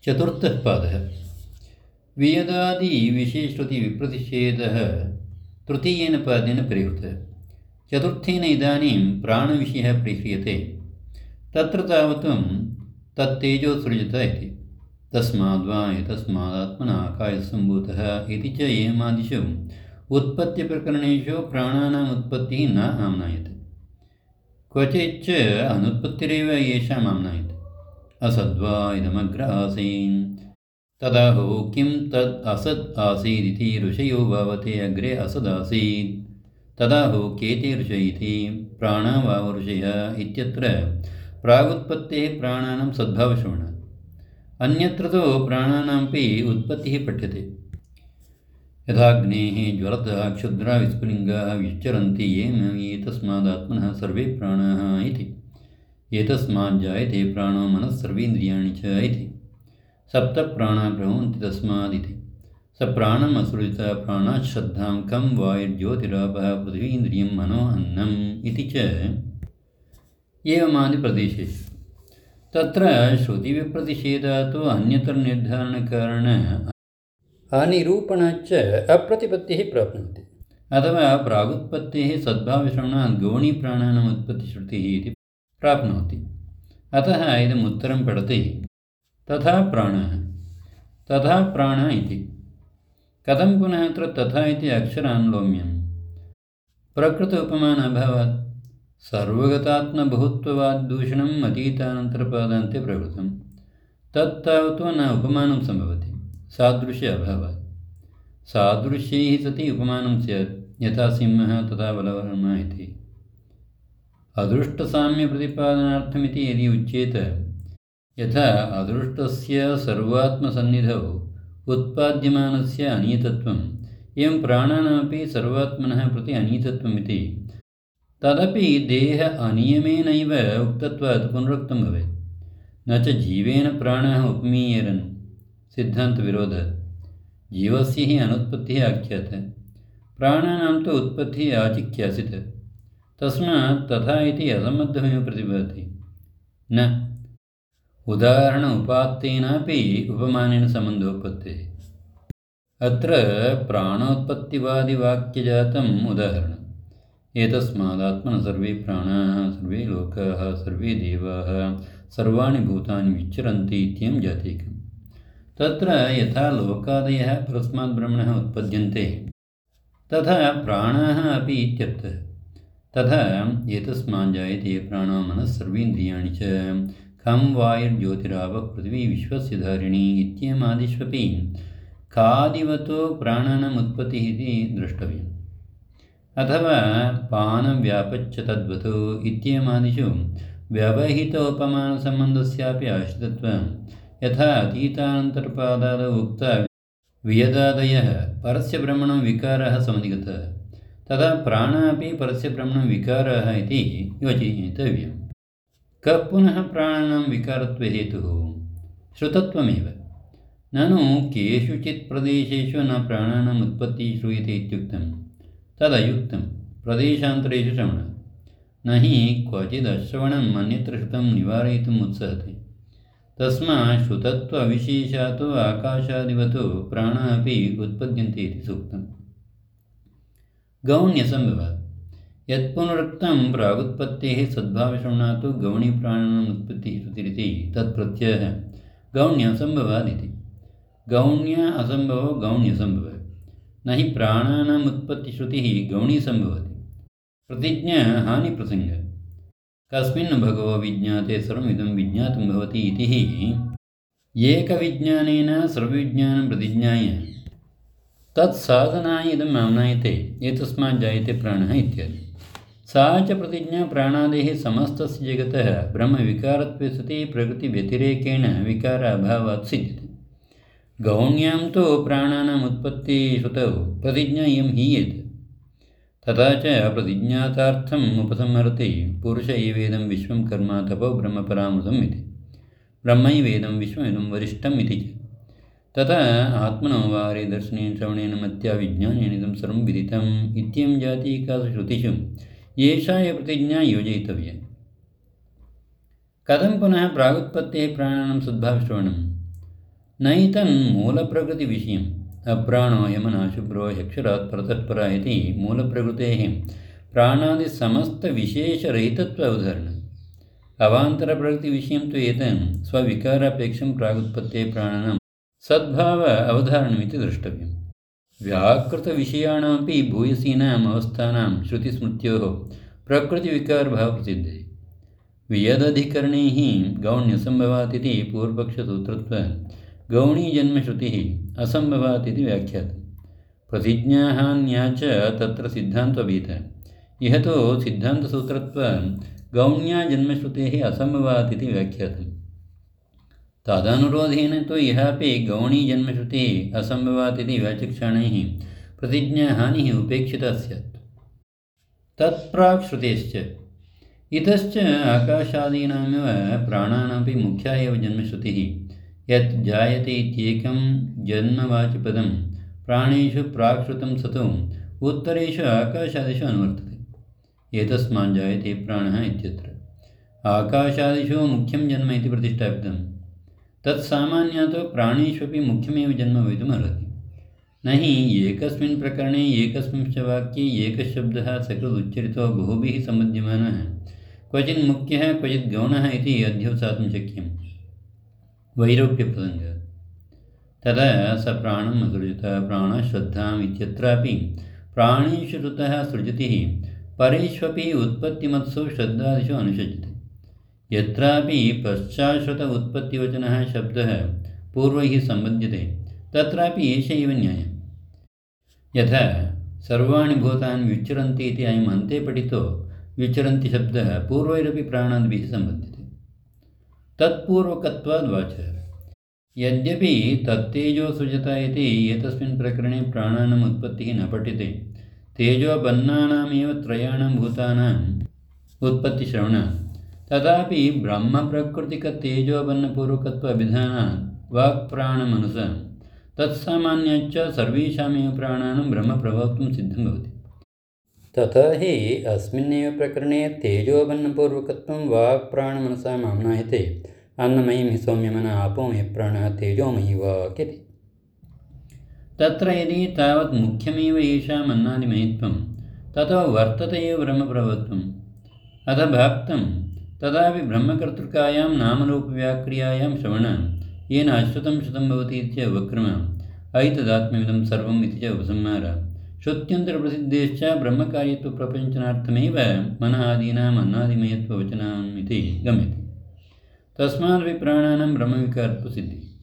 चतुर्थः पादः। वियदादिविशेषश्रुतिविप्रतिषेधः तृतीयेन पादेन परिहृतः। चतुर्थेन इदानीं प्राणविषयः परिह्रियते। तत्र तावत् तत्तेजो सृजत इति। तस्माद्वा एतस्मादात्मना आकाशसम्भूतः इति च एमादिषु उत्पत्तिप्रकरणेषु प्राणानाम् उत्पत्तिः न आम्नायते। क्वचिच्च अनुत्पत्तिरेव येषाम् आम्नायते। असद्वा इदमग्र आसीन् तदाहो किं तद् असत् आसीदिति ऋषयो भावते अग्रे असदासीत् तदाहो केते ऋषय इति प्राणा वाव ऋषयः इत्यत्र प्रागुत्पत्तेः प्राणानां सद्भावश्रवणात्। अन्यत्र तु प्राणानामपि उत्पत्तिः पठ्यते। यथाग्नेः ज्वलतः क्षुद्रा विस्फुलिङ्गाः विश्चरन्ति येन एतस्मादात्मनः सर्वे प्राणाः इति। एतस्माज्जायते प्राणो मनः सर्वेन्द्रियाणि च इति। सप्तप्राणाः भ्रमन्ति तस्मादिति। स प्राणम् असृजत प्राणात् श्रद्धां कं वायुर्ज्योतिरापः पृथिवीन्द्रियं मनो अन्नम् इति च एवमादिप्रदेशेषु। तत्र श्रुतिविप्रतिषेधात् अन्यतरनिर्धारणकारण अनिरूपणाच्च अप्रतिपत्तिः प्राप्नोति। अथवा प्रागुत्पत्तेः सद्भावश्रवणात् गौणीप्राणानाम् उत्पत्तिश्रुतिः इति प्राप्नोति। अतः इदम् उत्तरं पठति तथा प्राणः इति। कथं पुनः अत्र तथा इति अक्षरानुलोम्यं प्रकृत उपमानाभावात् सर्वगतात्मबहुत्ववाद्दूषणम् अतीतानन्तरपादान्ते प्रवृत्तं। तत्तावत् न उपमानं सम्भवति सादृश्य अभावात्। सादृश्यैः सति उपमानं स्यात् यथा सिंहः तथा बलवर्मा इति। अदृष्टसाम्यप्रतिपादनार्थमिति यदि उच्येत यथा अदृष्टस्य सर्वात्मसन्निधौ उत्पाद्यमानस्य अनीतत्वम् एवं प्राणानामपि सर्वात्मनः प्रति अनीतत्वमिति तदपि देह अनियमेनैव उक्तत्वात् पुनरुक्तं भवेत्। न च जीवेन प्राणः उपमीयेरन् सिद्धान्तविरोधात्। जीवस्य हि अनुत्पत्तिः आख्याता, प्राणानां तु उत्पत्तिः आचिख्यासित। तस्मात् तथा इति असम्बद्धमेव प्रतिभाति। न उदाहरण उपात्तेनापि उपमानेन सम्बन्धोत्पत्तेः। अत्र प्राणोत्पत्तिवादिवाक्यजातम् उदाहरणम्। एतस्मादात्मनः सर्वे प्राणाः सर्वे लोकाः सर्वे देवाः सर्वाणि भूतानि विचरन्ति इत्येवं जातीकम्। तत्र यथा लोकादयः परस्मात् ब्रह्मणः उत्पद्यन्ते तथा प्राणाः अपि इत्यर्थः। तथा एतस्माज्जायते प्राणो मनः सर्वेन्द्रियाणि च खं वायुर्ज्योतिरापः पृथिवी विश्वस्य धारिणी इत्येमादिष्वपि खादिवतो प्राणानाम् उत्पत्तिः इति द्रष्टव्यम्। अथवा पानव्यापच्च तद्वतो इत्येमादिषु व्यवहितोपमानसम्बन्धस्यापि आश्रितत्वं। यथा अतीतानन्तरपादादौ उक्त वियदादयः परस्य ब्रह्मणो विकारः समधिगतः तथा प्राणः अपि परस्य ब्रह्मणो विकारः इति योजयितव्यम्। कः पुनः प्राणानां विकारत्वे हेतुः? श्रुतत्वमेव। ननु केषुचित् प्रदेशेषु न प्राणानाम् उत्पत्तिः श्रूयते इत्युक्तं तदयुक्तं प्रदेशान्तरेषु श्रवणात्। न हि क्वचिदश्रवणम् अन्यत्र श्रुतं निवारयितुम् उत्सहते। तस्मात् श्रुतत्व अविशेषात् आकाशादिवतो प्राणाः अपि उत्पद्यन्ते इति सूक्तम्। गौण्यसम्भवात् यत्पुनरुक्तं प्रागुत्पत्तेः सद्भावश्रवणात् गौणीप्राणानाम् उत्पत्तिः श्रुतिरिति तत्प्रत्ययः गौण्यसम्भवादिति। गौण्य असम्भवो गौण्यसम्भवः। न हि प्राणानाम् उत्पत्तिश्रुतिः गौणी सम्भवति। प्रतिज्ञा हानिप्रसङ्गः। कस्मिन् भगवो विज्ञाते सर्वमिदं विज्ञातं भवति इति हि एकविज्ञानेन सर्वविज्ञानं प्रतिज्ञाय तत्साधनाय इदम् आम्नायते। एतस्माज्जायते प्राणः इत्यादि। सा च प्रतिज्ञा प्राणादेः समस्तस्य जगतः ब्रह्मविकारत्वे सति प्रकृतिव्यतिरेकेण विकार अभावात् सिद्ध्यति। गौण्यां तु प्राणानाम् उत्पत्तिश्रुतौ प्रतिज्ञा इयं हीयेत। तथा च प्रतिज्ञातार्थम् उपसंहरति पुरुष एवेदं विश्वं कर्म तपो ब्रह्मपरामृतम् इति। ब्रह्मैवेदं विश्वमिदं वरिष्ठम् इति च। तथा आत्मनो वारे दर्शनेन श्रवणेन मत्या विज्ञानेन इदं सर्वं विदितम् इत्येवं जातीकासु श्रुतिषु एषा प्रतिज्ञा योजयितव्या। कथं पुनः प्रागुत्पत्तेः प्राणानां सद्भावश्रवणम्? नैतन्मूलप्रकृतिविषयम् अप्राणो यमनः शुभ्रो यक्षरात् परतत्परा इति मूलप्रकृतेः प्राणादिसमस्तविशेषरहितत्व अवधारणम् अवान्तरप्रकृतिविषयं तु एतं स्वविकारापेक्षं प्रागुत्पत्तेः प्राणानां सद्भाव अवधारणमिति द्रष्टव्यम्। व्याकृतविषयाणामपि भूयसीनाम् अवस्थानां श्रुतिस्मृत्योः प्रकृतिविकारभावप्रसिद्धे वियदधिकरणैः गौण्यसम्भवात् इति पूर्वपक्षसूत्रत्वात् गौणीजन्मश्रुतिः असम्भवात् इति व्याख्यातम्। प्रतिज्ञाहान्या च तत्र सिद्धान्तोऽभीतः इह तु सिद्धान्तसूत्रत्वात् गौण्याजन्मश्रुतेः असम्भवात् इति व्याख्यातम्। तदनुरोधेन तु इहापि गौणीजन्मश्रुतिः असम्भवात् इति व्याचक्षाणैः प्रतिज्ञाहानिः उपेक्षिता स्यात्। तत्प्राक् श्रुतेश्च इतश्च आकाशादीनामेव प्राणानामपि मुख्या एव जन्मश्रुतिः यत् जायते इत्येकं जन्मवाचिपदं प्राणेषु प्राक्श्रुतं सतो उत्तरेषु आकाशादिषु अनुवर्तते। एतस्मात् जायते प्राणः इत्यत्र आकाशादिषु मुख्यं जन्म इति प्रतिष्ठापितं। तत्सामान्यात् प्राणेष्वपि मुख्यमेव जन्म भवितुमर्हति। न हि एकस्मिन् प्रकरणे एकस्मिंश्च वाक्ये एकशब्दः सकृदुच्चरितो बहुभिः सम्बध्यमानः क्वचिन् मुख्यः क्वचित् गौणः इति अध्यवसातुं शक्यम्। वैरोप्यप्रसङ्गः तदा स प्राणम् असृजत प्राणश्रद्धाम् इत्यत्रापि प्राणेषु श्रुतः सृजतिः परेष्वपि उत्पत्तिमत्सु श्रद्धादिषु अनुषज्यते। यत्रापि पश्चाश्रुत उत्पत्तिवचनः शब्दः पूर्वैः सम्बध्यते तत्रापि एष एव न्यायः। यथा सर्वाणि भूतानि विचरन्ति इति अयम् अन्ते पठितो विचरन्ति शब्दः पूर्वैरपि प्राणादिभिः सम्बध्यते। तत्पूर्वकत्वाद्वाचः यद्यपि तत्तेजो सृजत इति एतस्मिन् प्रकरणे प्राणानाम् उत्पत्तिः न पठ्यते तेजोबन्नानामेव त्रयाणां भूतानाम् उत्पत्तिश्रवणात् तथापि ब्रह्मप्रकृतिकतेजोबन्नपूर्वकत्व अभिधानात् वाक्प्राणमनुसारं तत्सामान्याच्च सर्वेषामेव प्राणानां ब्रह्मप्रभवत्वं सिद्धं भवति। तथा हि अस्मिन्नेव प्रकरणे तेजोबन्नपूर्वकत्वं वाक्प्राणमनसा आम्नायते अन्नमयीं हि सौम्यमना आपोमयः प्राणः तेजोमयी वाक् इति। तत्र यदि तावत् मुख्यमेव येषाम् अन्नादिमयत्वं ततो वर्तते एव ब्रह्मप्रभवत्वम् अथ भाक्तं तदापि ब्रह्मकर्तृकायां नामरूपव्याक्रियायां श्रवणं येन अश्रुतं श्रुतं भवति इति च उपक्रमः ऐतदात्म्यमिदं सर्वम् इति च उपसंहारः श्रुत्यन्तरप्रसिद्धेश्च ब्रह्मकार्यत्वप्रपञ्चनार्थमेव मन आदीनाम् अन्नादिमयत्ववचनम् इति गम्यते। तस्मादपि प्राणानां ब्रह्मविकारत्वसिद्धिः